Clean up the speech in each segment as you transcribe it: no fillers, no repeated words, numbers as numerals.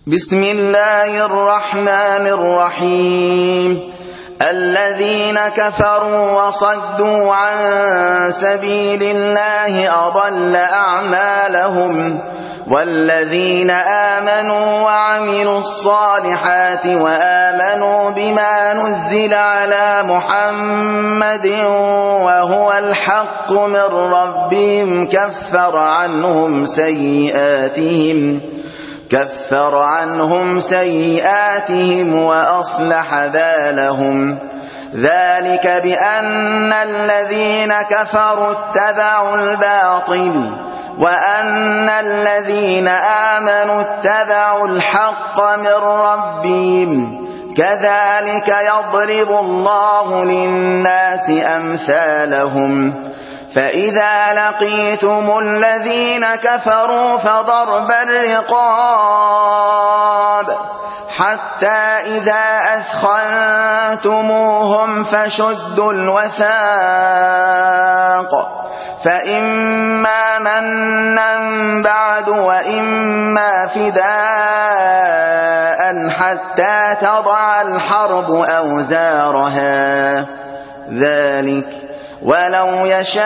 بسم الله الرحمن الرحيم. الذين كفروا وصدوا عن سبيل الله أضل أعمالهم، والذين آمنوا وعملوا الصالحات وآمنوا بما نزل على محمد وهو الحق من ربهم كفر عنهم سيئاتهم وأصلح بالهم. ذلك بأن الذين كفروا اتبعوا الباطل وأن الذين آمنوا اتبعوا الحق من ربهم. كذلك يضرب الله للناس أمثالهم. فإذا لقيتم الذين كفروا فضرب الرقاب حتى إذا أثخنتموهم فشدوا الوثاق، فإما منا بعد وإما فداء حتى تضع الحرب أوزارها. ذلك ولو يشاء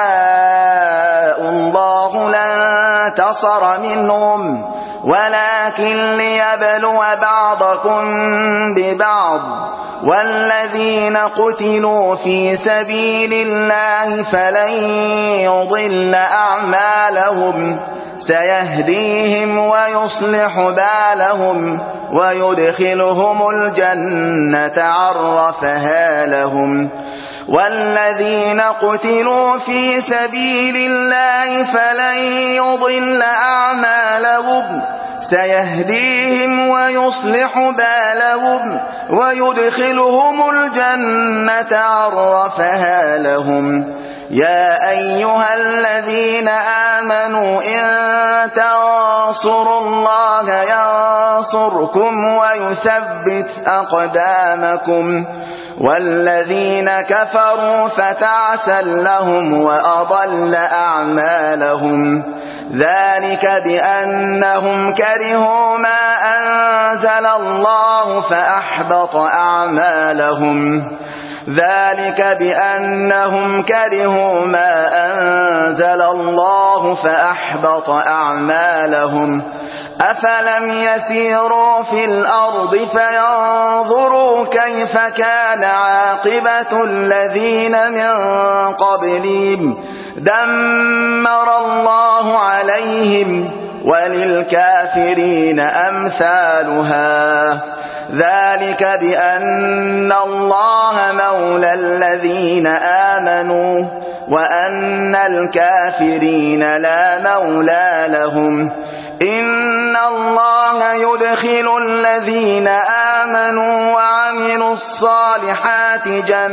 الله لانتصر منهم، ولكن ليبلو بعضكم ببعض. والذين قتلوا في سبيل الله فلن يضل أعمالهم، سيهديهم ويصلح بالهم ويدخلهم الجنة عرفها لهم. والذين قتلوا في سبيل الله فلن يضل أعمالهم، سيهديهم ويصلح بالهم ويدخلهم الجنة عرفها لهم. يا أيها الذين آمنوا إن تنصروا الله ينصركم ويثبت أقدامكم. والذين كفروا فتعسا لهم وأضل أعمالهم. ذلك بأنهم كرهوا ما أنزل الله فأحبط أعمالهم. ذلك بأنهم كرهوا ما أنزل الله فأحبط أعمالهم. أفلم يسيروا في الأرض فينظروا كيف كان عاقبة الذين من قبلهم دمر الله عليهم وللكافرين أمثالها. ذلك بأن الله مولى الذين آمنوا وأن الكافرين لا مولى لهم. إن الله يدخل الذين آمنوا وعملوا الصالحات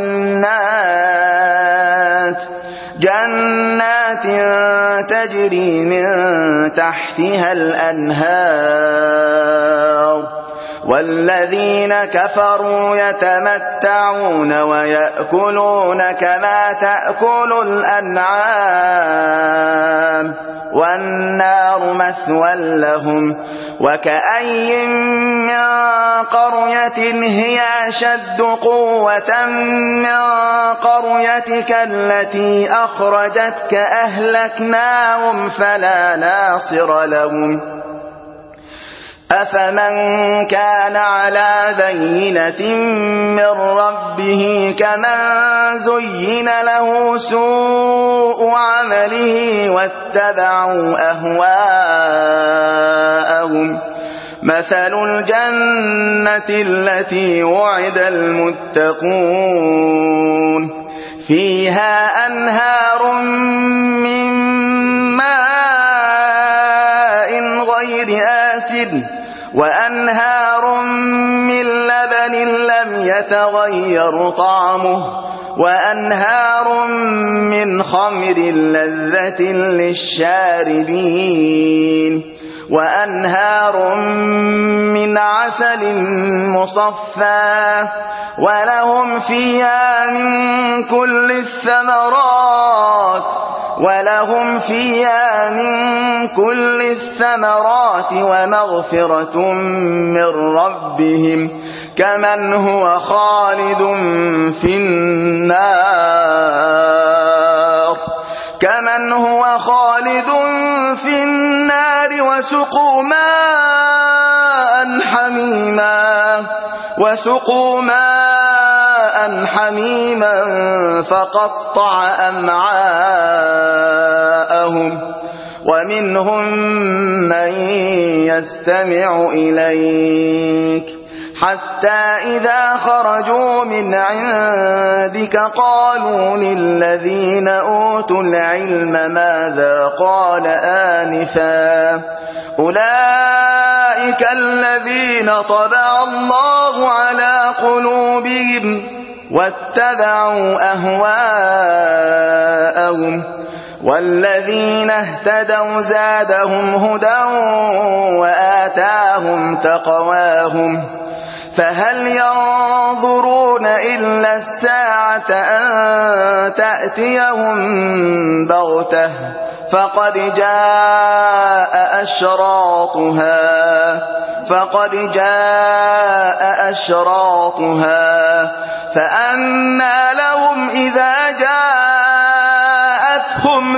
جنات تجري من تحتها الأنهار. والذين كفروا يتمتعون ويأكلون كما تأكل الأنعام والنار مثوى لهم. وكأي من قرية هي أشد قوة من قريتك التي أخرجتك أهلكناهم فلا ناصر لهم. أفمن كان على بينة من ربه كمن زين له سوء عمله واتبعوا أهواءهم. مثل الجنة التي وعد المتقون فيها أنهار من ماء غير آسن وأنهار من لبن لم يتغير طعمه وأنهار من خمر لذة للشاربين وأنهار من عسل مصفى ولهم فيها من كل الثمرات ولهم فيها من كل الثمرات ومغفرة من ربهم كمن هو خالد في النار وسقوا ماء حميما فقطع أمعاءهم ومنهم من يستمع إليك حتى إذا خرجوا من عندك قالوا للذين أوتوا العلم ماذا قال آنفا أولئك الذين طبع الله على قلوبهم واتبعوا أهواءهم والذين اهتدوا زادهم هدى وآتاهم تقواهم فهل ينظرون إلا الساعة أن تأتيهم بغتة فقد جاء أشراطها فأنى لهم إذا جاءتهم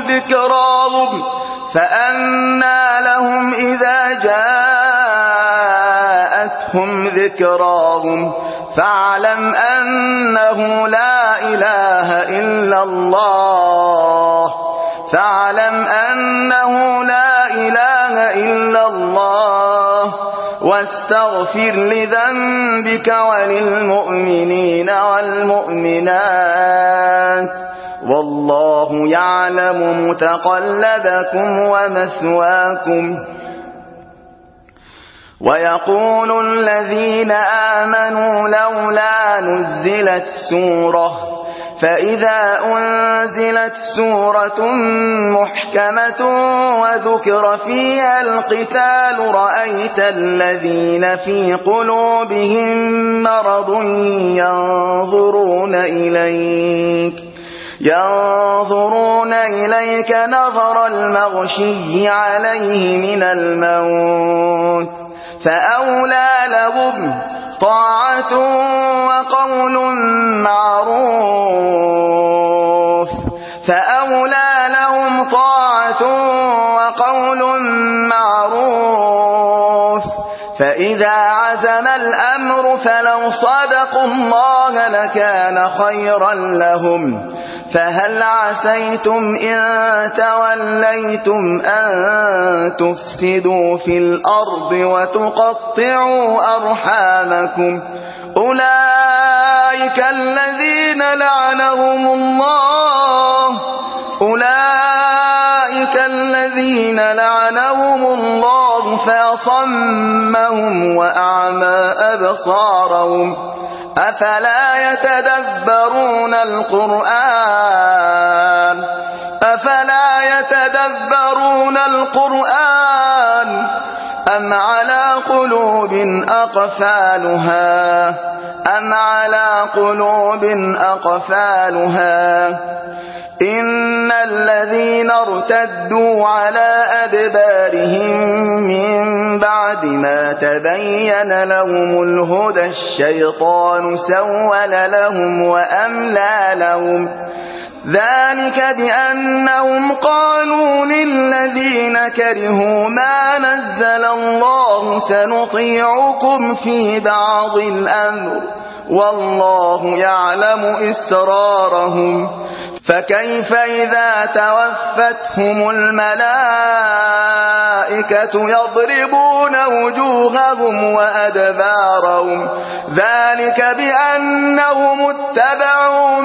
ذكراهم فاعلم أنه لا إله إلا الله واستغفر لذنبك وللمؤمنين والمؤمنات والله يعلم متقلبكم ومثواكم ويقول الذين آمنوا لولا نزلت سورة فإذا أنزلت سورة محكمة وذكر فيها القتال رأيت الذين في قلوبهم مرض ينظرون إليك نظر المغشي عليه من الموت فأولى لهم طاعة وقول معروف فإذا عزم الأمر فلو صدقوا الله لكان خيرا لهم فهل عسيتم إن توليتم أن تفسدوا في الأرض وتقطعوا أرحامكم أولئك الذين لعنهم الله فأصمهم وأعمى أبصارهم أفلا يتدبرون القرآن أم على قلوب أقفالها إن الذين ارتدوا على أدبارهم من بعد ما تبين لهم الهدى الشيطان سول لهم وأملى لهم ذلك بأنهم قالوا للذين كرهوا ما نزل الله سنطيعكم في بعض الأمر والله يعلم إسرارهم فكيف إذا توفتهم الملائكة يضربون وجوههم وأدبارهم ذلك بأنهم اتبعوا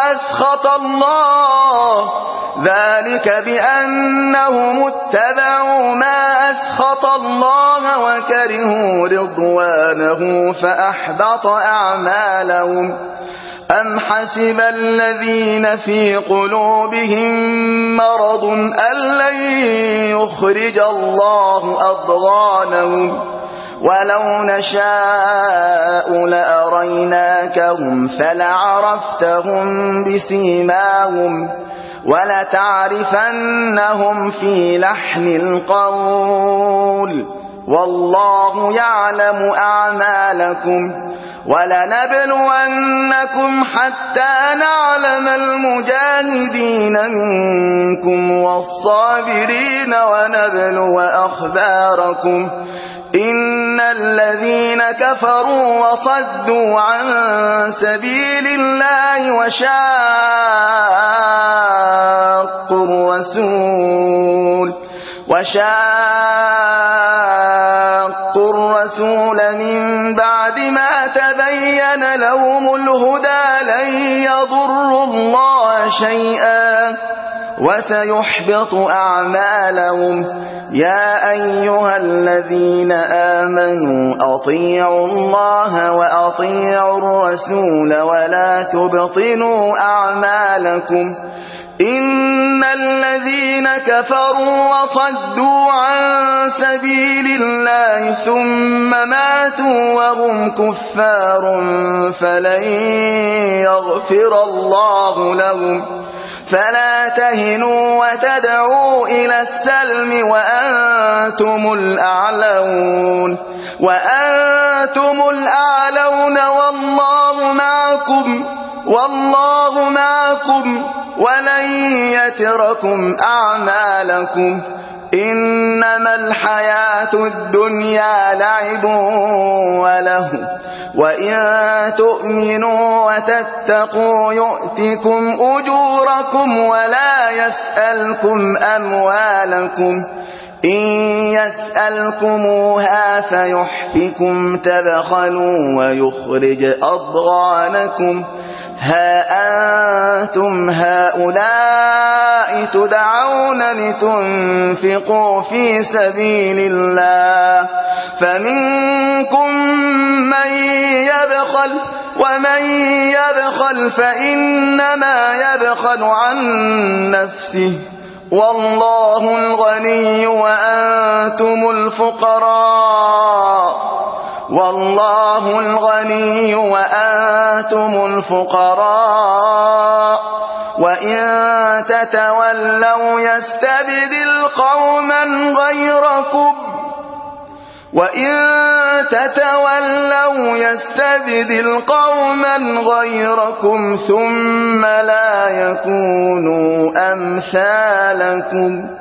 ما أسخط الله وكرهوا رضوانه فأحبط أعمالهم أم حسب الذين في قلوبهم مرض أن لن يخرج الله أضغانهم ولو نشاء لأريناكهم فلعرفتهم بسيماهم ولتعرفنهم في لحن القول والله يعلم أعمالكم ولنبلونكم حتى نعلم المجاهدين منكم والصابرين ونبلو أخباركم إن الذين كفروا وصدوا عن سبيل الله وشاقوا الرسول من بعد ما تبين لهم الهدى لن يضروا الله شيئا وسيحبط أعمالهم يا أيها الذين آمنوا أطيعوا الله وأطيعوا الرسول ولا تبطلوا أعمالكم إن الذين كفروا وصدوا عن سبيل الله ثم ماتوا وهم كفار فلن يغفر الله لهم فلا تهنوا وتدعوا إلى السلم وأنتم الأعلون والله معكم ولن يتركم أعمالكم إنما الحياة الدنيا لعب وله وإن تؤمنوا وتتقوا يؤتكم أجوركم ولا يسألكم أموالكم إن يسألكموها فيحفكم تبخلوا ويخرج أضغانكم ها أنتم هؤلاء تدعون لتنفقوا في سبيل الله فمنكم من يبخل ومن يبخل فإنما يبخل عن نفسه والله الغني وأنتم الفقراء وإن تتولوا يستبدل قوما غيركم ثم لا يكونوا أمثالكم